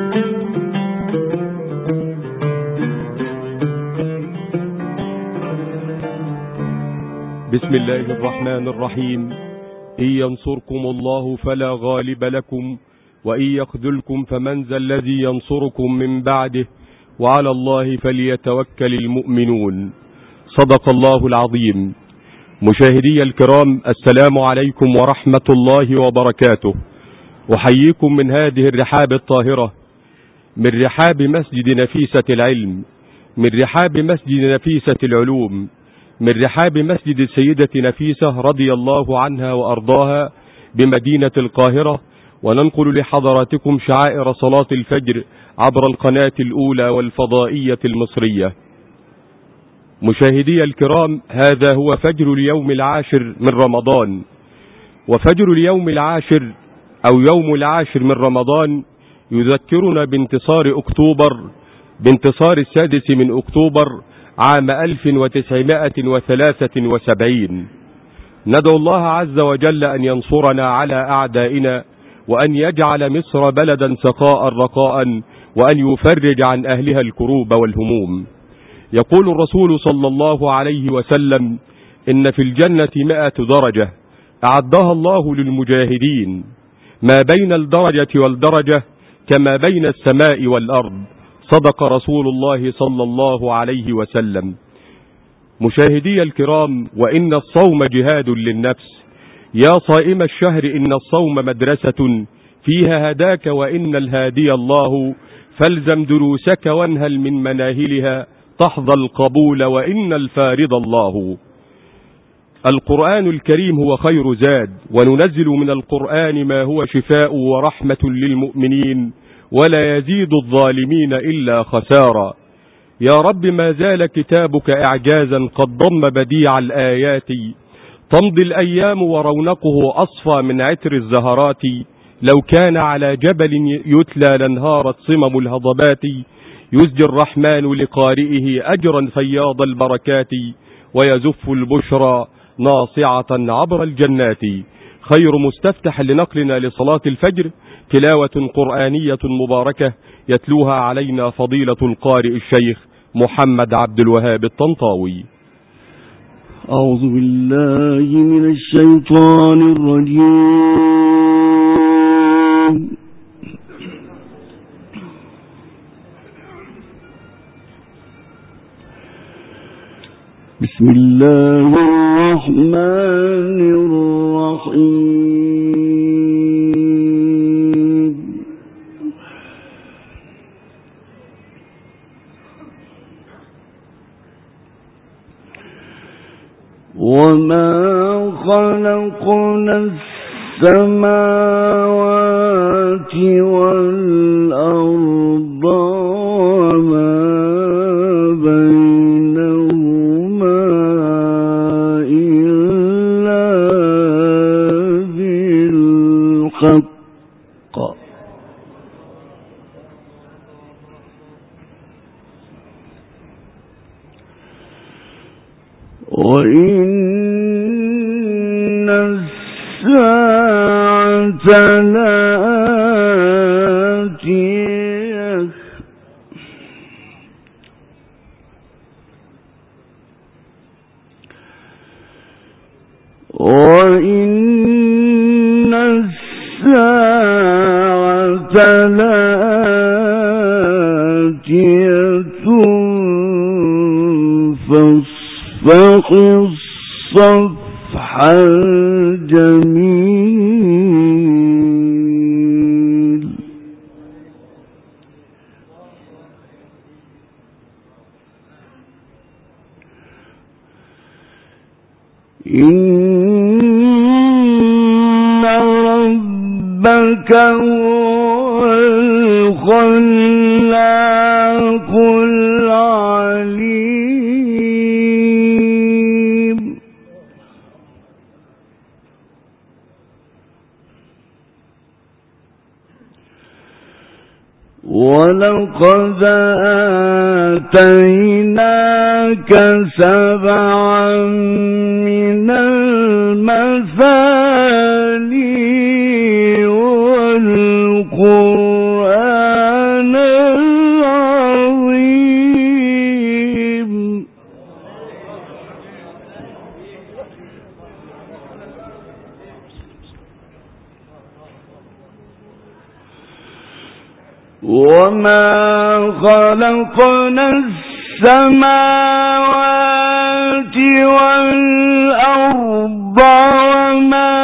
بسم الله الرحمن الرحيم. إن ينصركم الله فلا غالب لكم وإن يخذلكم فمن ذا الذي ينصركم من بعده وعلى الله فليتوكل المؤمنون. صدق الله العظيم. مشاهدي الكرام، السلام عليكم ورحمة الله وبركاته. أحييكم من هذه الرحاب الطاهرة، من رحاب مسجد نفيسة العلم، من رحاب مسجد نفيسة العلوم، من رحاب مسجد السيدة نفيسة رضي الله عنها وأرضاها بمدينة القاهرة، وننقل لحضراتكم شعائر صلاة الفجر عبر القناة الأولى والفضائية المصرية. مشاهدي الكرام، هذا هو فجر اليوم العاشر من رمضان، وفجر اليوم العاشر أو يوم العاشر من رمضان يذكرنا بانتصار أكتوبر، بانتصار 6 من أكتوبر عام 1973. ندعو الله عز وجل أن ينصرنا على أعدائنا، وأن يجعل مصر بلدا سخاء رخاء، وأن يفرج عن أهلها الكروب والهموم. يقول الرسول صلى الله عليه وسلم: إن في الجنة 100 درجة أعدها الله للمجاهدين، ما بين الدرجة والدرجة كما بين السماء والأرض. صدق رسول الله صلى الله عليه وسلم. مشاهدي الكرام، وإن الصوم جهاد للنفس، يا صائم الشهر إن الصوم مدرسة فيها هداك وإن الهادي الله، فالزم دروسك وانهل من مناهلها تحظى القبول وإن الفارض الله. القرآن الكريم هو خير زاد، وننزل من القرآن ما هو شفاء ورحمة للمؤمنين ولا يزيد الظالمين إلا خسارا. يا رب ما زال كتابك إعجازا قد ضم بديع الآيات، تمضي الأيام ورونقه أصفى من عطر الزهرات، لو كان على جبل يتلى لانهارت صمم الهضبات، يزجي الرحمن لقارئه أجرا فياض البركات، ويزف البشرى ناصعة عبر الجنات. خير مستفتح لنقلنا لصلاة الفجر تلاوة قرآنية مباركة يتلوها علينا فضيلة القارئ الشيخ محمد عبد الوهاب الطنطاوي. أعوذ بالله من الشيطان الرجيم. بسم الله الرحمن الرحيم. وما خلقنا السماوات والأرض وما بينهما إلا بالحق، وإن الساعة لآتية وإن الساعة لآتية فاصفح الصفح الجميل. إن ربك هو الخلاق العليم. ولقد آتيناك 7 من المثاني والقرآن وما خلقنا السماوات والأرض وما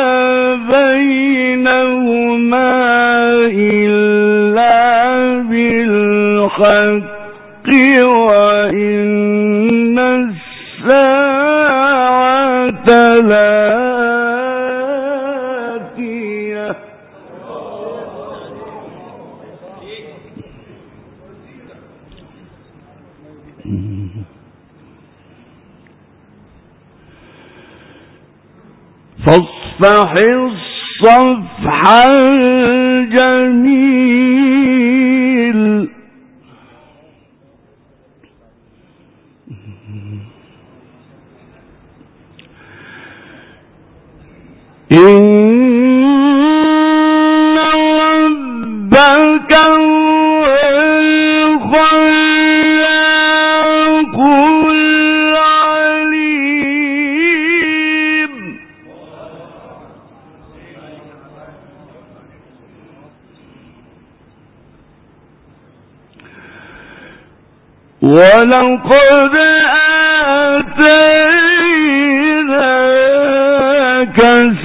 بينهما إلا بالحق وإن الساعة لآتية فاصفح الصفح الجميل إن ربك هو الخلاق العليم ولقد آتيناك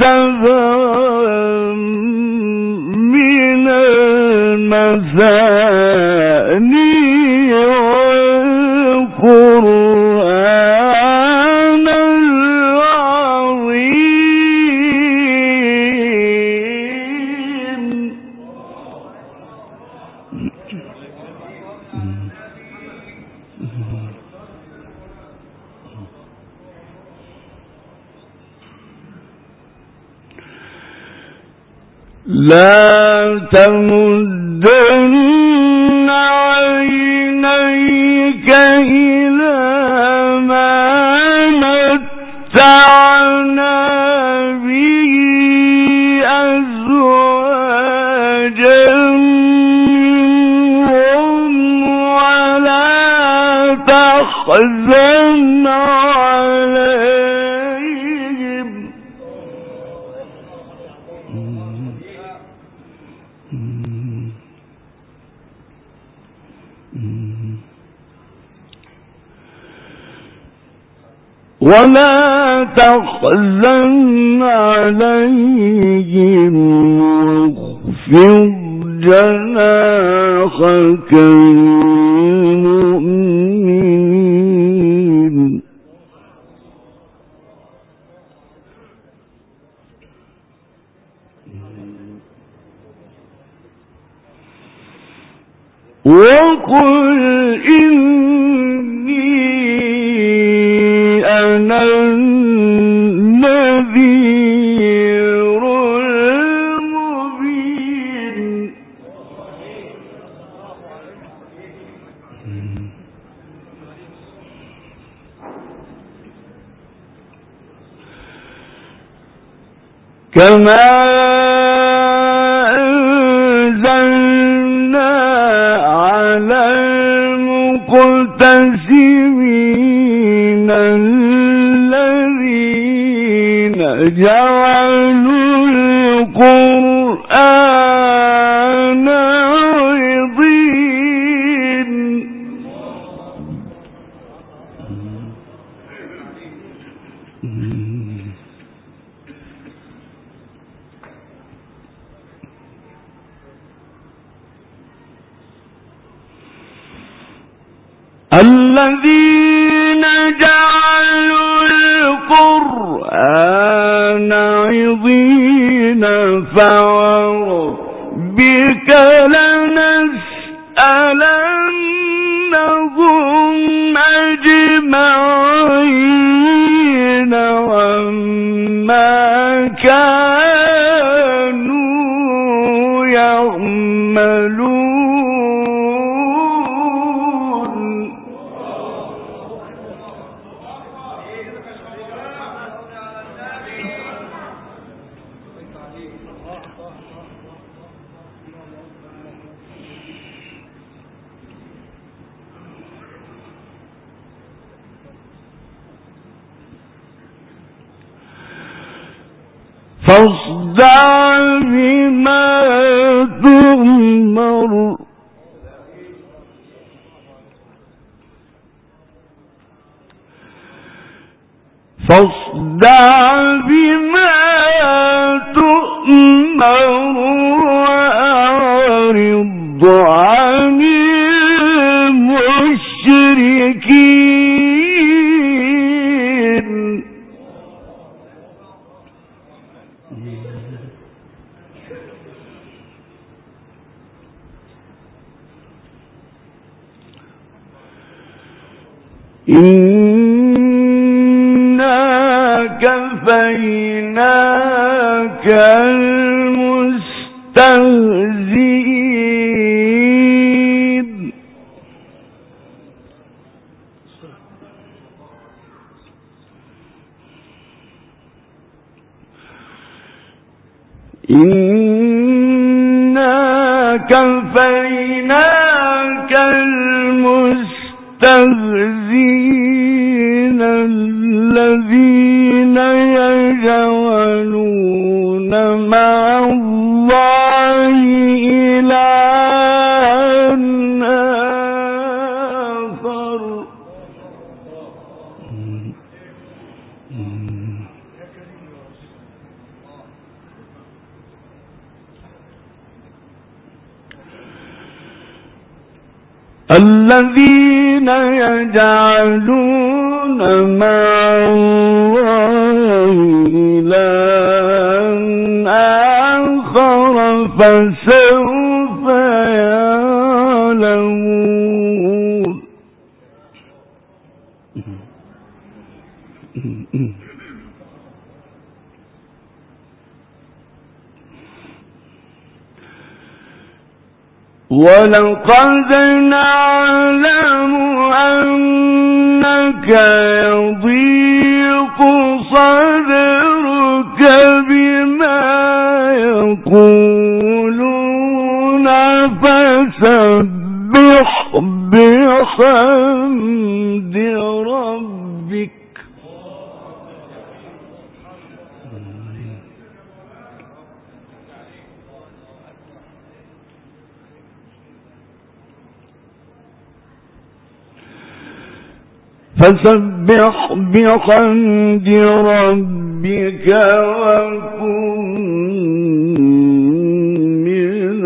سبعا من المثاني والقرآن العظيم لا تمدن عينيك إلى ما متعنا به أزواجا منهم ولا تحزن عليهم واخفض جناحك للمؤمنين وقل إني أنا النذير المبين كما أنزلنا على المقتسمين الذين جعلوا القرآن عضين الذين جعلوا القرآن عضين فوربك لنسألنهم أجمعين عما كانوا يعملون فاصدع بما تؤمر فاصدع بما تؤمر وأعرض عن المشركين. إنا كفيناك المستهزئين. إنا كفيناك المستهزئين الذين يجعلون مع الله إلها آخر. الذين يجعلون مع الله إلها آخر فسوف يعلمون. ولقد نعلم أنك يضيق صدرك بما يقولون فسبح بحمد ربك. فسبح بحمد ربك وكن من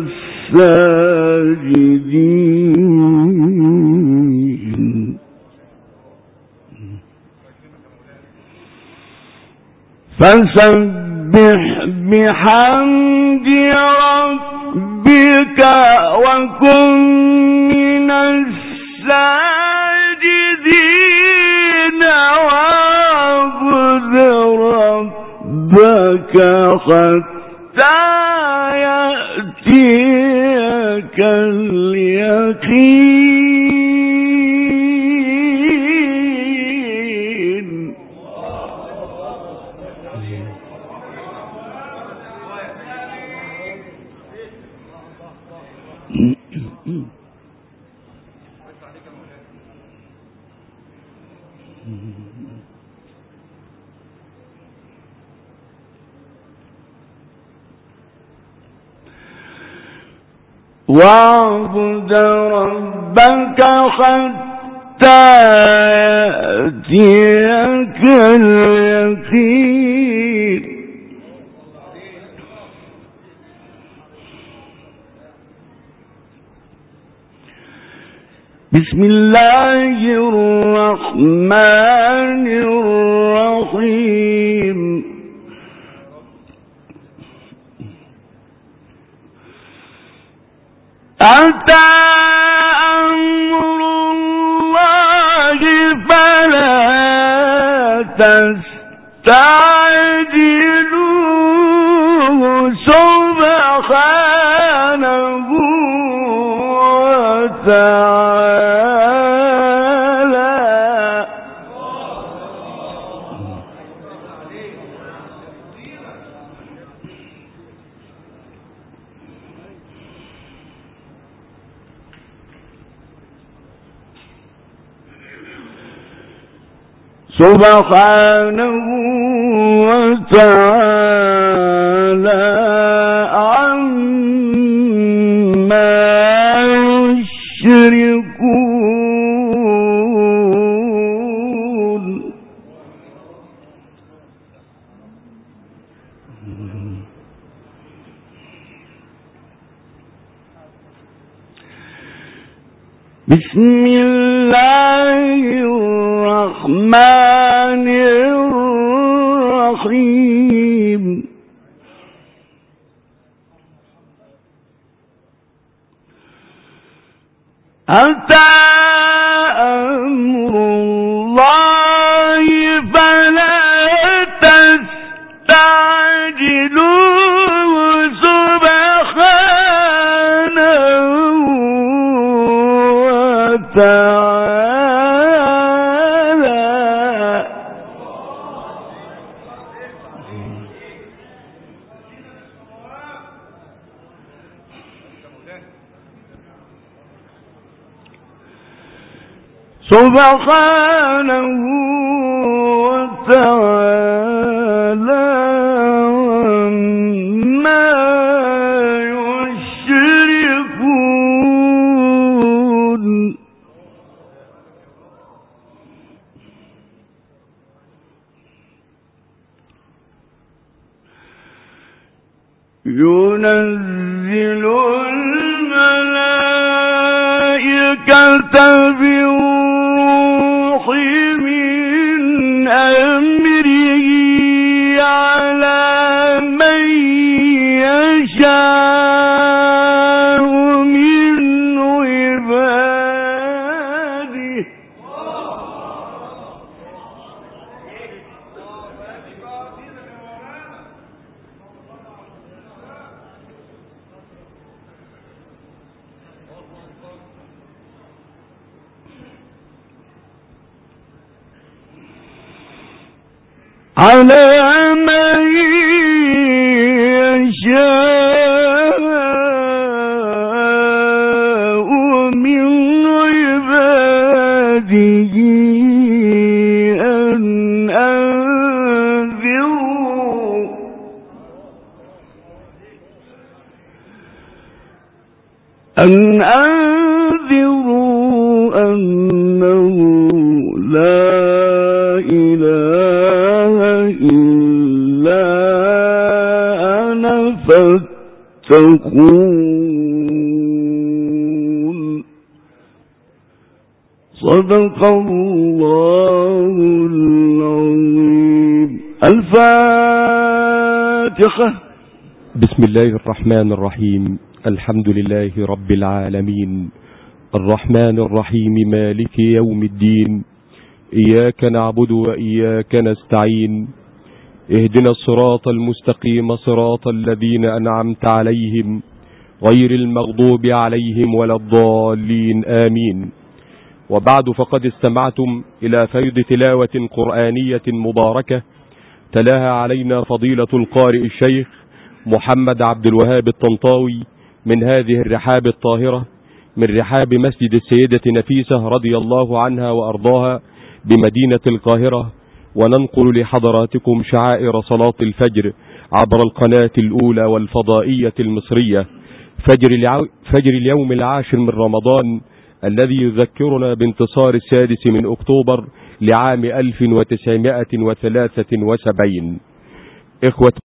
الساجدين. فسبح بحمد ربك وكن من الساجدين واعبد ربك حتى يأتيك اليقين. واعبد ربك حتى يأتيك اليقين. بسم الله الرحمن الرحيم. أتى أمر الله فلا تستعجلوه سبحانه وتعالى. سبحانه وتعالى عما يشركون. بسم الله الرحمن الرحيم أتى أمر الله فلا تستعجلوه سبحانه وتعالى سبحانه وتعالى عما يشركون ينزل الملائكة بالروح من أمره على من يشاء من عباده على من يشاء من عباده أن أنذروا أنه لا إله إلا أنا فاتقون. صدق الله العظيم. الفاتحة. بسم الله الرحمن الرحيم. الحمد لله رب العالمين، الرحمن الرحيم، مالك يوم الدين، إياك نعبد وإياك نستعين، اهدنا الصراط المستقيم صراط الذين أنعمت عليهم غير المغضوب عليهم ولا الضالين، آمين. وبعد، فقد استمعتم إلى فيض تلاوة قرآنية مباركة تلاها علينا فضيلة القارئ الشيخ محمد عبد الوهاب الطنطاوي من هذه الرحاب الطاهرة، من رحاب مسجد السيدة نفيسة رضي الله عنها وأرضاها بمدينة القاهرة. وننقل لحضراتكم شعائر صلاة الفجر عبر القناة الأولى والفضائية المصرية، فجر اليوم 10 من رمضان، الذي يذكرنا بانتصار 6 من أكتوبر لعام 1973. إخوة